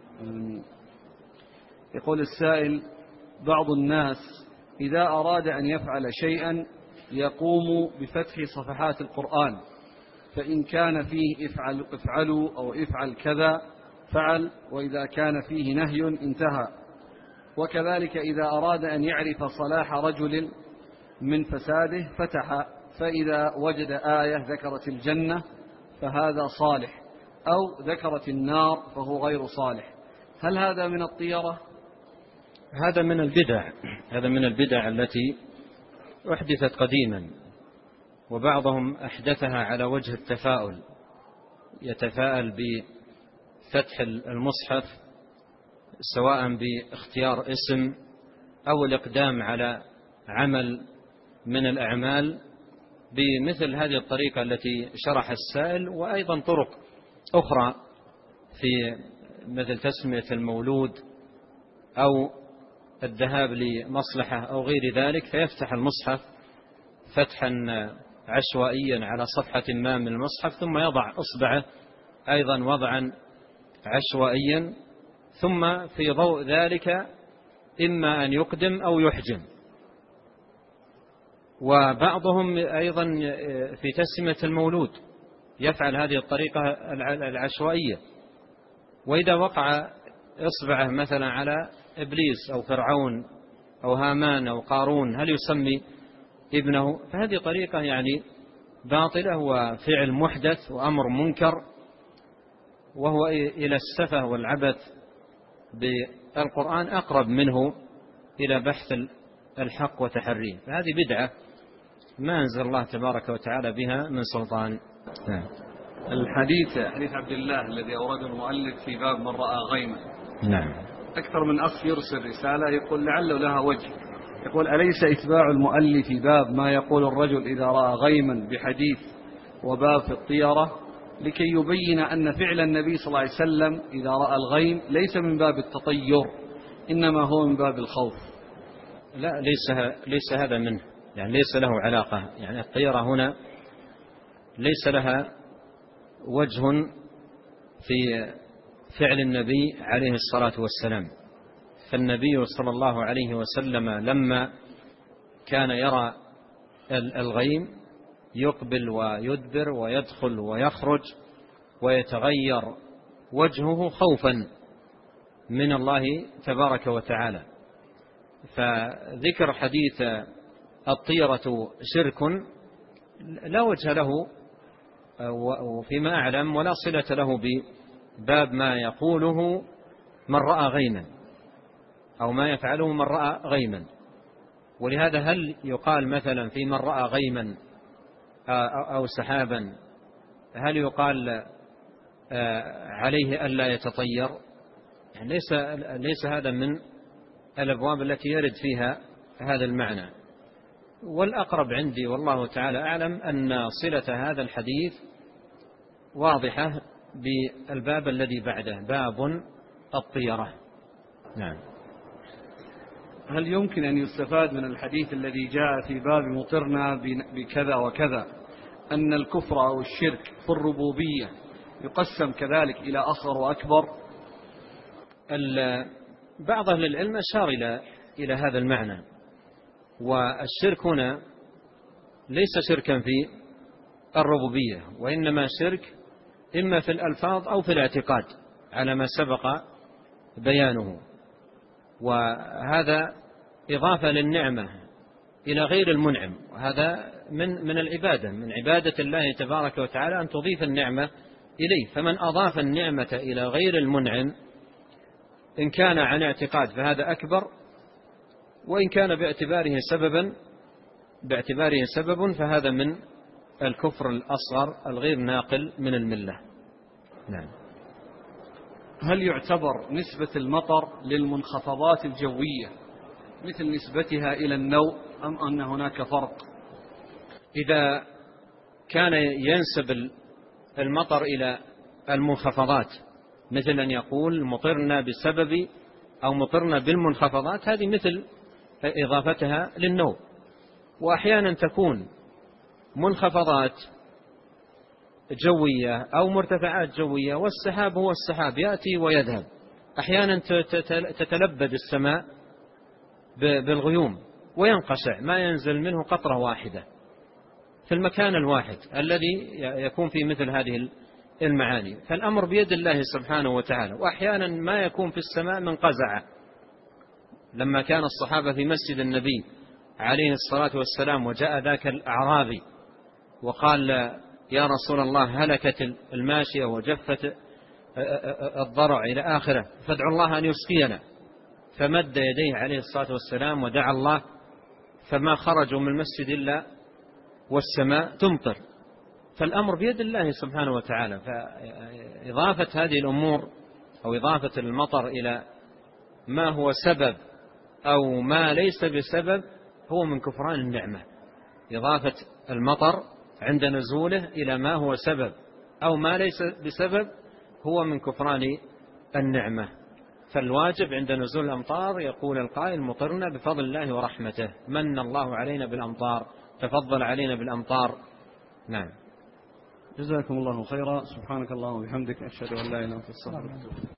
يقول السائل: بعض الناس إذا أراد أن يفعل شيئا يقوم بفتح صفحات القرآن، فإن كان فيه افعلوا أو افعل كذا فعل، وإذا كان فيه نهي انتهى. وكذلك إذا أراد أن يعرف صلاح رجل من فساده فتح، فإذا وجد آية ذكرت الجنة فهذا صالح، أو ذكرت النار فهو غير صالح. هل هذا من الطيرة؟ هذا من البدع التي أحدثت قديما، وبعضهم أحدثها على وجه التفاؤل، يتفاءل بفتح المصحف سواء باختيار اسم أو الإقدام على عمل من الأعمال بمثل هذه الطريقة التي شرح السائل، وأيضا طرق أخرى في مثل تسمية المولود أو الذهاب لمصلحة أو غير ذلك، فيفتح المصحف فتحا عشوائيا على صفحة ما من المصحف، ثم يضع إصبعه أيضا وضعا عشوائيا، ثم في ضوء ذلك إما أن يقدم أو يحجم. وبعضهم أيضا في تسمية المولود يفعل هذه الطريقة العشوائية، وإذا وقع إصبعه مثلا على إبليس أو فرعون أو هامان أو قارون هل يسمي ابنه؟ فهذه طريقة يعني باطلة وفعل محدث وأمر منكر، وهو إلى السفه والعبث بالقرآن أقرب منه إلى بحث الحق وتحريه. فهذه بدعة ما أنزل الله تبارك وتعالى بها من سلطان. الحديث حديث عبد الله الذي أورده المؤلف في باب من رأى غيما، نعم، أكثر من أخ يرسل رسالة يقول لعله لها وجه، يقول: أليس إتباع المؤلف في باب ما يقول الرجل إذا رأى غيما بحديث وباب في الطيرة لكي يبين أن فعل النبي صلى الله عليه وسلم إذا رأى الغيم ليس من باب التطير، إنما هو من باب الخوف؟ لا، ليس هذا منه، يعني ليس له علاقة. يعني الطيرة هنا ليس لها وجه في فعل النبي عليه الصلاة والسلام. فالنبي صلى الله عليه وسلم لما كان يرى الغيم يقبل ويدبر ويدخل ويخرج ويتغير وجهه خوفا من الله تبارك وتعالى. فذكر حديث الطيرة شرك لا وجه له وفيما أعلم ولا صلة له بباب ما يقوله من رأى غيما أو ما يفعله من رأى غيما. ولهذا هل يقال مثلا في من رأى غيما أو سحابا هل يقال عليه ألا يتطير؟ يعني ليس هذا من الأبواب التي يرد فيها هذا المعنى. والأقرب عندي والله تعالى أعلم أن صلة هذا الحديث واضحة بالباب الذي بعده، باب الطيرة. نعم. هل يمكن أن يستفاد من الحديث الذي جاء في باب مطرنا بكذا وكذا أن الكفر أو الشرك في الربوبية يقسم كذلك إلى أصغر وأكبر؟ بعض أهل العلم أشار إلى هذا المعنى. والشرك هنا ليس شركا في الربوبية، وإنما شرك إما في الألفاظ أو في الاعتقاد. على ما سبق بيانه. وهذا إضافة للنعمة إلى غير المنعم، وهذا من العبادة، من عبادة الله تبارك وتعالى أن تضيف النعمة إليه. فمن أضاف النعمة إلى غير المنعم إن كان عن اعتقاد فهذا أكبر، وإن كان باعتباره سبب فهذا من الكفر الأصغر الغير ناقل من الملة. نعم. هل يعتبر نسبة المطر للمنخفضات الجوية مثل نسبتها إلى النوء أم أن هناك فرق؟ إذا كان ينسب المطر إلى المنخفضات مثل أن يقول مطرنا بسبب أو مطرنا بالمنخفضات، هذه مثل إضافتها للنوء. وأحيانا تكون منخفضات جوية أو مرتفعات جوية، والسحاب هو السحاب يأتي ويذهب. أحيانا تتلبد السماء بالغيوم وينقشع، ما ينزل منه قطرة واحدة في المكان الواحد الذي يكون في مثل هذه المعاني. فالأمر بيد الله سبحانه وتعالى. وأحيانا ما يكون في السماء من قزعة. لما كان الصحابة في مسجد النبي عليه الصلاة والسلام وجاء ذاك الأعرابي وقال يا رسول الله هلكت الماشية وجفت الضرع إلى آخره، فادعوا الله أن يسقينا. فمد يديه عليه الصلاة والسلام ودعا الله، فما خرجوا من المسجد إلا والسماء تمطر. فالأمر بيد الله سبحانه وتعالى. فإضافة هذه الأمور أو إضافة المطر إلى ما هو سبب أو ما ليس بسبب هو من كفران النعمة. إضافة المطر عند نزوله إلى ما هو سبب أو ما ليس بسبب هو من كفران النعمة. فالواجب عند نزول الأمطار يقول القائل مطرنا بفضل الله ورحمته، من الله علينا بالأمطار، تفضل علينا بالأمطار. نعم. جزاكم الله خيرا. سبحانك اللهم وبحمدك، أشهد أن لا إله إلا أنت، أستغفرك.